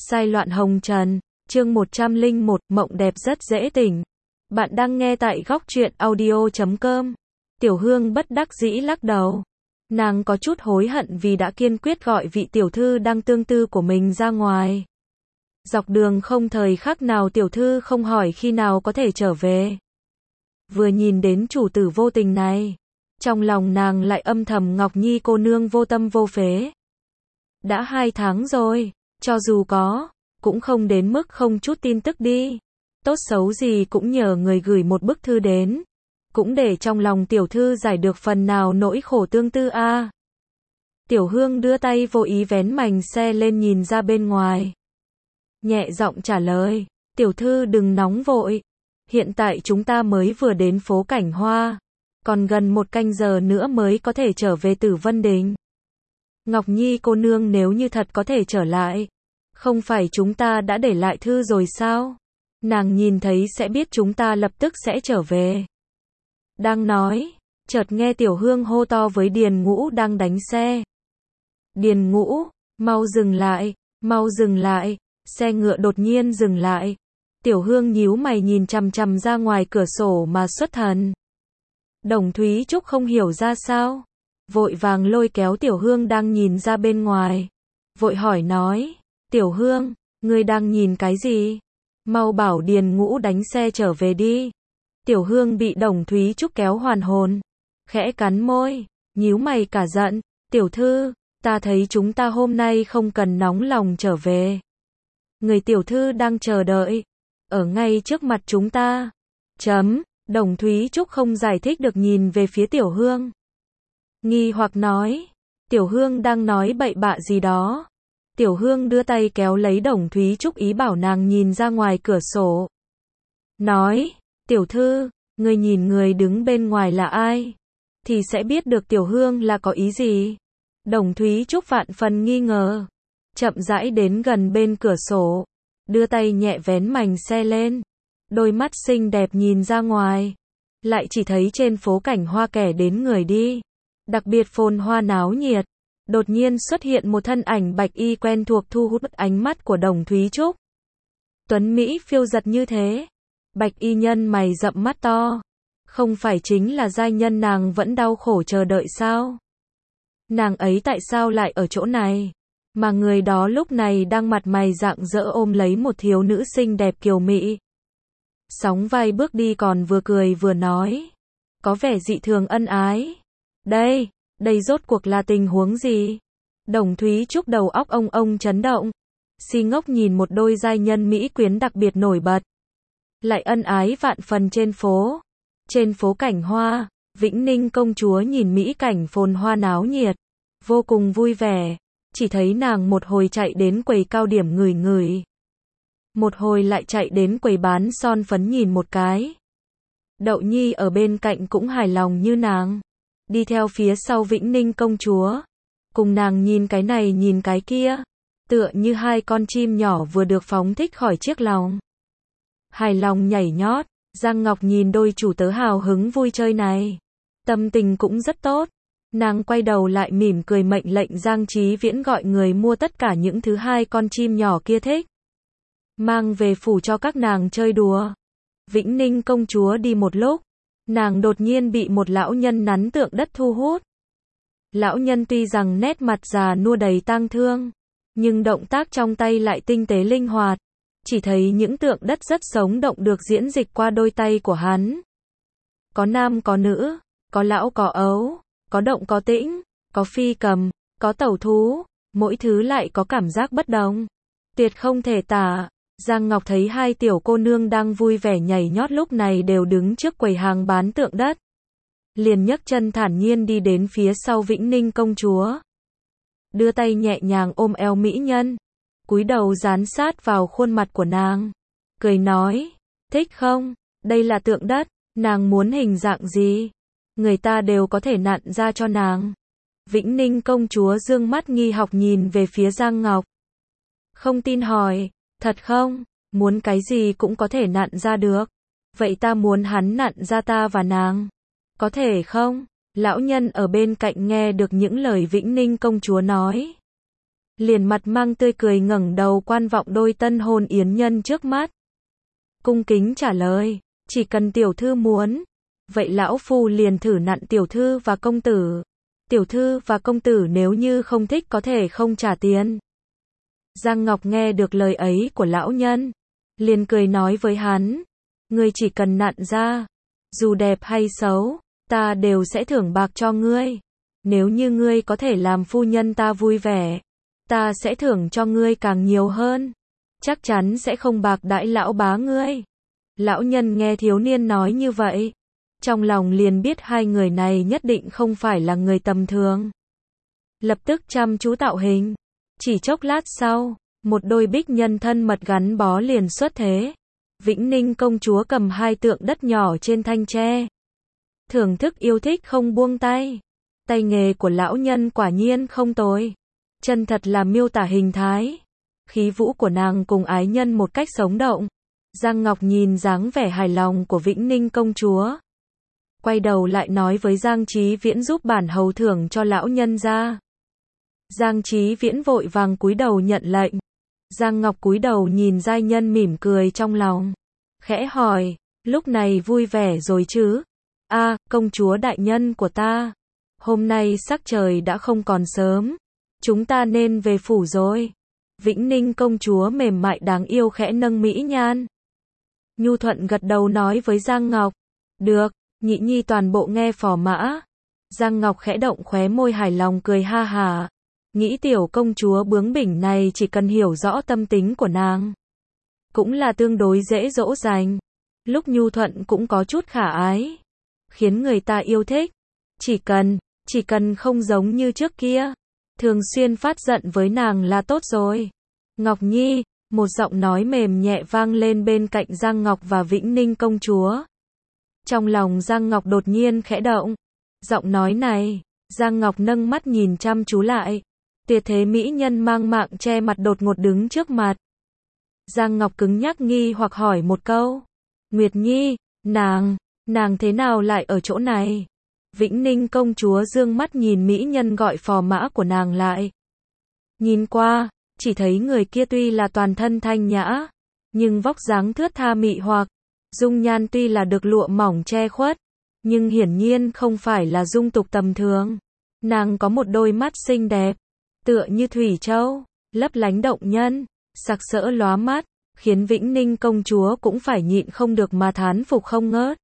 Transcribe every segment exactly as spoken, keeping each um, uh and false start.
Sai loạn hồng trần, chương một trăm lẻ một, mộng đẹp rất dễ tỉnh. Bạn đang nghe tại góc truyện audio chấm com. Tiểu Hương bất đắc dĩ lắc đầu. Nàng có chút hối hận vì đã kiên quyết gọi vị tiểu thư đang tương tư của mình ra ngoài. Dọc đường không thời khắc nào tiểu thư không hỏi khi nào có thể trở về. Vừa nhìn đến chủ tử vô tình này, trong lòng nàng lại âm thầm Ngọc Nhi cô nương vô tâm vô phế. Đã hai tháng rồi, cho dù có, cũng không đến mức không chút tin tức đi. Tốt xấu gì cũng nhờ người gửi một bức thư đến, cũng để trong lòng tiểu thư giải được phần nào nỗi khổ tương tư a. À. Tiểu Hương đưa tay vô ý vén mành xe lên nhìn ra bên ngoài. Nhẹ giọng trả lời, tiểu thư đừng nóng vội. Hiện tại chúng ta mới vừa đến phố Cảnh Hoa, còn gần một canh giờ nữa mới có thể trở về Tử Vân Đình. Ngọc Nhi cô nương nếu như thật có thể trở lại, không phải chúng ta đã để lại thư rồi sao? Nàng nhìn thấy sẽ biết chúng ta lập tức sẽ trở về. Đang nói, chợt nghe Tiểu Hương hô to với Điền Ngũ đang đánh xe. Điền Ngũ, mau dừng lại, mau dừng lại. Xe ngựa đột nhiên dừng lại. Tiểu Hương nhíu mày nhìn chằm chằm ra ngoài cửa sổ mà xuất thần. Đồng Thúy Trúc không hiểu ra sao, vội vàng lôi kéo Tiểu Hương đang nhìn ra bên ngoài. Vội hỏi nói, Tiểu Hương, ngươi đang nhìn cái gì? Mau bảo Điền Ngũ đánh xe trở về đi. Tiểu Hương bị Đồng Thúy Trúc kéo hoàn hồn, khẽ cắn môi, nhíu mày cả giận, tiểu thư, ta thấy chúng ta hôm nay không cần nóng lòng trở về. Người tiểu thư đang chờ đợi, ở ngay trước mặt chúng ta. Chấm, Đồng Thúy Trúc không giải thích được nhìn về phía Tiểu Hương. Nghi hoặc nói, Tiểu Hương đang nói bậy bạ gì đó. Tiểu Hương đưa tay kéo lấy Đồng Thúy Trúc ý bảo nàng nhìn ra ngoài cửa sổ. Nói, tiểu thư, người nhìn người đứng bên ngoài là ai? Thì sẽ biết được Tiểu Hương là có ý gì. Đồng Thúy Trúc vạn phần nghi ngờ. Chậm rãi đến gần bên cửa sổ, đưa tay nhẹ vén mành xe lên. Đôi mắt xinh đẹp nhìn ra ngoài, lại chỉ thấy trên phố Cảnh Hoa kẻ đến người đi, đặc biệt phồn hoa náo nhiệt. Đột nhiên xuất hiện một thân ảnh bạch y quen thuộc thu hút ánh mắt của Đồng Thúy Trúc. Tuấn Mỹ phiêu giật như thế, bạch y nhân mày rậm mắt to, không phải chính là giai nhân nàng vẫn đau khổ chờ đợi sao? Nàng ấy tại sao lại ở chỗ này? Mà người đó lúc này đang mặt mày rạng rỡ ôm lấy một thiếu nữ xinh đẹp kiều mỹ. Sóng vai bước đi còn vừa cười vừa nói, có vẻ dị thường ân ái. Đây, đây rốt cuộc là tình huống gì? Đồng Thúy Trúc đầu óc ông ông chấn động, si ngốc nhìn một đôi giai nhân mỹ quyến đặc biệt nổi bật, lại ân ái vạn phần trên phố. Trên phố Cảnh Hoa, Vĩnh Ninh công chúa nhìn mỹ cảnh phồn hoa náo nhiệt, vô cùng vui vẻ. Chỉ thấy nàng một hồi chạy đến quầy cao điểm ngửi ngửi, một hồi lại chạy đến quầy bán son phấn nhìn một cái. Đậu Nhi ở bên cạnh cũng hài lòng như nàng, đi theo phía sau Vĩnh Ninh công chúa, cùng nàng nhìn cái này nhìn cái kia, tựa như hai con chim nhỏ vừa được phóng thích khỏi chiếc lồng. Hài lòng nhảy nhót. Giang Ngọc nhìn đôi chủ tớ hào hứng vui chơi này, tâm tình cũng rất tốt. Nàng quay đầu lại mỉm cười mệnh lệnh Giang Chí Viễn gọi người mua tất cả những thứ hai con chim nhỏ kia thích, mang về phủ cho các nàng chơi đùa. Vĩnh Ninh công chúa đi một lúc, nàng đột nhiên bị một lão nhân nắn tượng đất thu hút. Lão nhân tuy rằng nét mặt già nua đầy tang thương, nhưng động tác trong tay lại tinh tế linh hoạt. Chỉ thấy những tượng đất rất sống động được diễn dịch qua đôi tay của hắn. Có nam có nữ, có lão có ấu, có động có tĩnh, có phi cầm, có tẩu thú, mỗi thứ lại có cảm giác bất đồng, tuyệt không thể tả. Giang Ngọc thấy hai tiểu cô nương đang vui vẻ nhảy nhót lúc này đều đứng trước quầy hàng bán tượng đất, liền nhấc chân thản nhiên đi đến phía sau Vĩnh Ninh công chúa, đưa tay nhẹ nhàng ôm eo mỹ nhân, cúi đầu dán sát vào khuôn mặt của nàng, cười nói, thích không? Đây là tượng đất, nàng muốn hình dạng gì? Người ta đều có thể nặn ra cho nàng. Vĩnh Ninh công chúa dương mắt nghi học nhìn về phía Giang Ngọc. Không tin hỏi, thật không? Muốn cái gì cũng có thể nặn ra được. Vậy ta muốn hắn nặn ra ta và nàng. Có thể không? Lão nhân ở bên cạnh nghe được những lời Vĩnh Ninh công chúa nói, liền mặt mang tươi cười ngẩng đầu quan vọng đôi tân hôn yến nhân trước mắt. Cung kính trả lời, chỉ cần tiểu thư muốn, vậy lão phu liền thử nặn tiểu thư và công tử. Tiểu thư và công tử nếu như không thích có thể không trả tiền. Giang Ngọc nghe được lời ấy của lão nhân, liền cười nói với hắn, ngươi chỉ cần nặn ra, dù đẹp hay xấu, ta đều sẽ thưởng bạc cho ngươi. Nếu như ngươi có thể làm phu nhân ta vui vẻ, ta sẽ thưởng cho ngươi càng nhiều hơn. Chắc chắn sẽ không bạc đãi lão bá ngươi. Lão nhân nghe thiếu niên nói như vậy, trong lòng liền biết hai người này nhất định không phải là người tầm thường. Lập tức chăm chú tạo hình. Chỉ chốc lát sau, một đôi bích nhân thân mật gắn bó liền xuất thế. Vĩnh Ninh công chúa cầm hai tượng đất nhỏ trên thanh tre, thưởng thức yêu thích không buông tay. Tay nghề của lão nhân quả nhiên không tồi. Chân thật là miêu tả hình thái, khí vũ của nàng cùng ái nhân một cách sống động. Giang Ngọc nhìn dáng vẻ hài lòng của Vĩnh Ninh công chúa, quay đầu lại nói với Giang Chí Viễn giúp bản hầu thưởng cho lão nhân ra. Giang Chí Viễn vội vàng cúi đầu nhận lệnh. Giang Ngọc cúi đầu nhìn giai nhân mỉm cười trong lòng, khẽ hỏi, lúc này vui vẻ rồi chứ? A, à, công chúa đại nhân của ta, hôm nay sắc trời đã không còn sớm, chúng ta nên về phủ rồi. Vĩnh Ninh công chúa mềm mại đáng yêu khẽ nâng mỹ nhan. Nhu thuận gật đầu nói với Giang Ngọc, được, nhị nhi toàn bộ nghe phò mã. Giang Ngọc khẽ động khóe môi hài lòng cười ha hả, nghĩ tiểu công chúa bướng bỉnh này chỉ cần hiểu rõ tâm tính của nàng, cũng là tương đối dễ dỗ dành. Lúc nhu thuận cũng có chút khả ái, khiến người ta yêu thích. Chỉ cần, chỉ cần không giống như trước kia, thường xuyên phát giận với nàng là tốt rồi. Ngọc Nhi, một giọng nói mềm nhẹ vang lên bên cạnh Giang Ngọc và Vĩnh Ninh công chúa. Trong lòng Giang Ngọc đột nhiên khẽ động. Giọng nói này, Giang Ngọc nâng mắt nhìn chăm chú lại. Tuyệt thế mỹ nhân mang mạng che mặt đột ngột đứng trước mặt. Giang Ngọc cứng nhắc nghi hoặc hỏi một câu. Nguyệt Nhi, nàng, nàng thế nào lại ở chỗ này? Vĩnh Ninh công chúa dương mắt nhìn mỹ nhân gọi phò mã của nàng lại. Nhìn qua, chỉ thấy người kia tuy là toàn thân thanh nhã, nhưng vóc dáng thướt tha mị hoặc, dung nhan tuy là được lụa mỏng che khuất, nhưng hiển nhiên không phải là dung tục tầm thường. Nàng có một đôi mắt xinh đẹp, tựa như thủy châu, lấp lánh động nhân, sặc sỡ lóa mắt, khiến Vĩnh Ninh công chúa cũng phải nhịn không được mà thán phục không ngớt.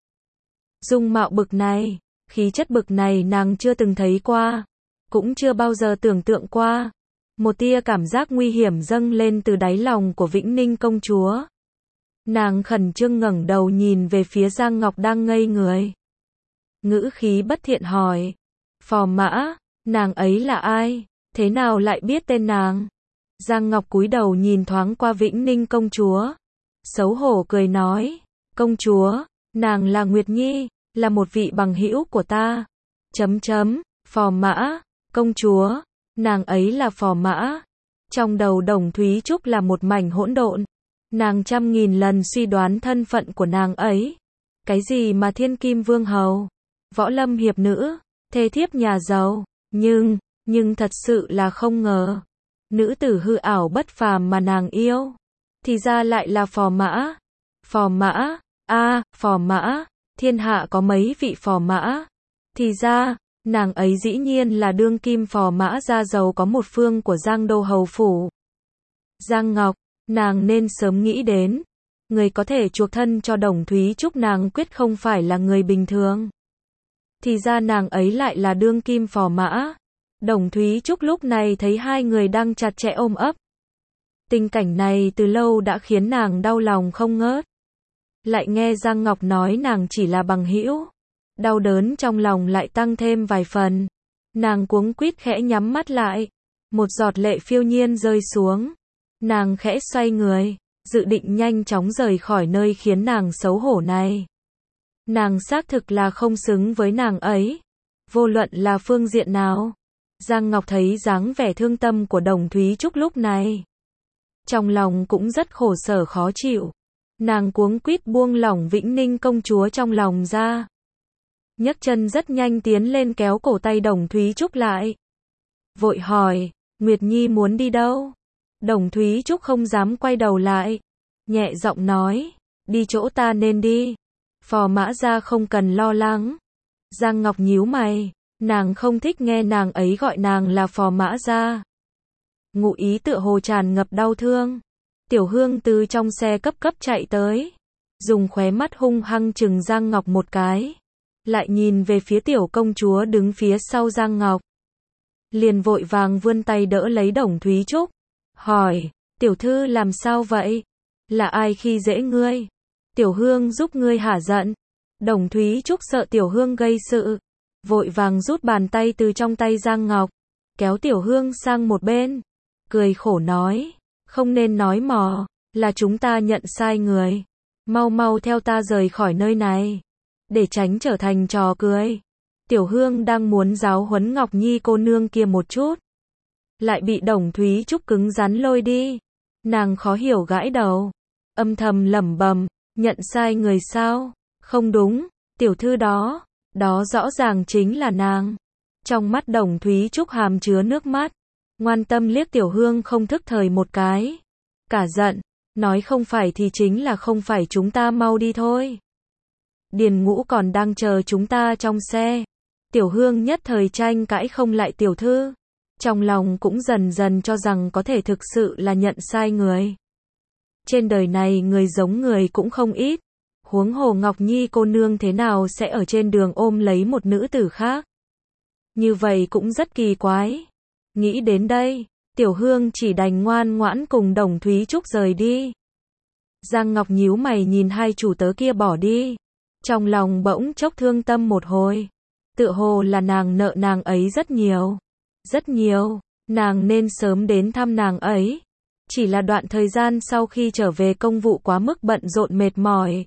Dung mạo bực này, khí chất bực này nàng chưa từng thấy qua, cũng chưa bao giờ tưởng tượng qua. Một tia cảm giác nguy hiểm dâng lên từ đáy lòng của Vĩnh Ninh công chúa. Nàng khẩn trương ngẩng đầu nhìn về phía Giang Ngọc đang ngây người. Ngữ khí bất thiện hỏi, phò mã, nàng ấy là ai? Thế nào lại biết tên nàng? Giang Ngọc cúi đầu nhìn thoáng qua Vĩnh Ninh công chúa, xấu hổ cười nói, công chúa, nàng là Nguyệt Nhi, là một vị bằng hữu của ta. Chấm chấm, phò mã, công chúa, nàng ấy là phò mã. Trong đầu Đồng Thúy Trúc là một mảnh hỗn độn. Nàng trăm nghìn lần suy đoán thân phận của nàng ấy. Cái gì mà thiên kim vương hầu, võ lâm hiệp nữ, thê thiếp nhà giàu, nhưng, nhưng thật sự là không ngờ. Nữ tử hư ảo bất phàm mà nàng yêu, thì ra lại là phò mã. Phò mã, a, à, phò mã, thiên hạ có mấy vị phò mã. Thì ra, nàng ấy dĩ nhiên là đương kim phò mã gia giàu có một phương của Giang Đô hầu phủ. Giang Ngọc, nàng nên sớm nghĩ đến, người có thể chuộc thân cho Đồng Thúy Trúc nàng quyết không phải là người bình thường. Thì ra nàng ấy lại là đương kim phò mã. Đồng Thúy Trúc lúc này thấy hai người đang chặt chẽ ôm ấp. Tình cảnh này từ lâu đã khiến nàng đau lòng không ngớt. Lại nghe Giang Ngọc nói nàng chỉ là bằng hữu, đau đớn trong lòng lại tăng thêm vài phần. Nàng cuống quýt khẽ nhắm mắt lại, một giọt lệ phiêu nhiên rơi xuống. Nàng khẽ xoay người, dự định nhanh chóng rời khỏi nơi khiến nàng xấu hổ này. Nàng xác thực là không xứng với nàng ấy, vô luận là phương diện nào. Giang Ngọc thấy dáng vẻ thương tâm của Đồng Thúy Trúc lúc này, trong lòng cũng rất khổ sở khó chịu. Nàng cuống quýt buông lỏng Vĩnh Ninh công chúa trong lòng ra, nhấc chân rất nhanh tiến lên kéo cổ tay Đồng Thúy Trúc lại, vội hỏi, Nguyệt Nhi muốn đi đâu? Đồng Thúy Trúc không dám quay đầu lại. Nhẹ giọng nói, đi chỗ ta nên đi. Phò Mã Gia không cần lo lắng. Giang Ngọc nhíu mày, nàng không thích nghe nàng ấy gọi nàng là Phò Mã Gia. Ngụ ý tựa hồ tràn ngập đau thương. Tiểu Hương từ trong xe cấp cấp chạy tới, dùng khóe mắt hung hăng chừng Giang Ngọc một cái, lại nhìn về phía tiểu công chúa đứng phía sau Giang Ngọc. Liền vội vàng vươn tay đỡ lấy Đồng Thúy Trúc, hỏi, tiểu thư làm sao vậy? Là ai khi dễ ngươi? Tiểu Hương giúp ngươi hả giận. Đồng Thúy Trúc sợ Tiểu Hương gây sự, vội vàng rút bàn tay từ trong tay Giang Ngọc, kéo Tiểu Hương sang một bên, cười khổ nói, không nên nói mò, là chúng ta nhận sai người. Mau mau theo ta rời khỏi nơi này, để tránh trở thành trò cười. Tiểu Hương đang muốn giáo huấn Ngọc Nhi cô nương kia một chút, lại bị Đồng Thúy Trúc cứng rắn lôi đi. Nàng khó hiểu gãi đầu, âm thầm lẩm bẩm, nhận sai người sao? Không đúng, tiểu thư đó, đó rõ ràng chính là nàng. Trong mắt Đồng Thúy Trúc hàm chứa nước mắt, ngoan tâm liếc Tiểu Hương không thức thời một cái. Cả giận, nói không phải thì chính là không phải, chúng ta mau đi thôi. Điền Ngũ còn đang chờ chúng ta trong xe. Tiểu Hương nhất thời tranh cãi không lại tiểu thư, trong lòng cũng dần dần cho rằng có thể thực sự là nhận sai người. Trên đời này người giống người cũng không ít, huống hồ Ngọc Nhi cô nương thế nào sẽ ở trên đường ôm lấy một nữ tử khác? Như vậy cũng rất kỳ quái. Nghĩ đến đây, Tiểu Hương chỉ đành ngoan ngoãn cùng Đồng Thúy Trúc rời đi. Giang Ngọc nhíu mày nhìn hai chủ tớ kia bỏ đi, trong lòng bỗng chốc thương tâm một hồi. Tựa hồ là nàng nợ nàng ấy rất nhiều, rất nhiều, nàng nên sớm đến thăm nàng ấy. Chỉ là đoạn thời gian sau khi trở về công vụ quá mức bận rộn mệt mỏi,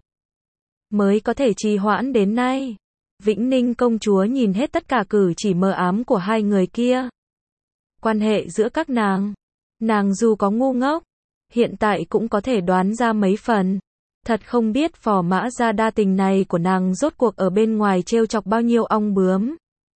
mới có thể trì hoãn đến nay. Vĩnh Ninh công chúa nhìn hết tất cả cử chỉ mờ ám của hai người kia. Quan hệ giữa các nàng, nàng dù có ngu ngốc, hiện tại cũng có thể đoán ra mấy phần. Thật không biết Phò Mã Gia đa tình này của nàng rốt cuộc ở bên ngoài trêu chọc bao nhiêu ong bướm.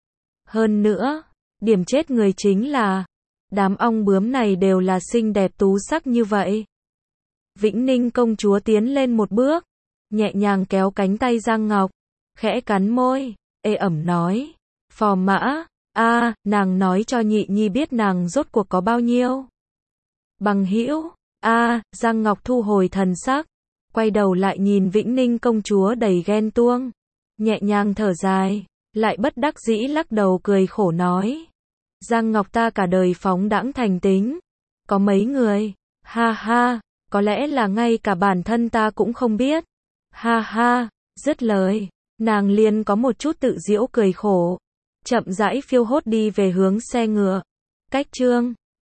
Hơn nữa, điểm chết người chính là, đám ong bướm này đều là xinh đẹp tú sắc như vậy. Vĩnh Ninh công chúa tiến lên một bước, nhẹ nhàng kéo cánh tay Giang Ngọc, khẽ cắn môi, ê ẩm nói, Phò Mã, a, nàng nói cho nhị nhi biết nàng rốt cuộc có bao nhiêu bằng hữu. A, Giang Ngọc thu hồi thần sắc, quay đầu lại nhìn Vĩnh Ninh công chúa đầy ghen tuông, nhẹ nhàng thở dài, lại bất đắc dĩ lắc đầu cười khổ nói, Giang Ngọc ta cả đời phóng đãng thành tính, có mấy người, ha ha, có lẽ là ngay cả bản thân ta cũng không biết, ha ha. Dứt lời, nàng liền có một chút tự giễu cười khổ, chậm rãi phiêu hốt đi về hướng xe ngựa. Cách chương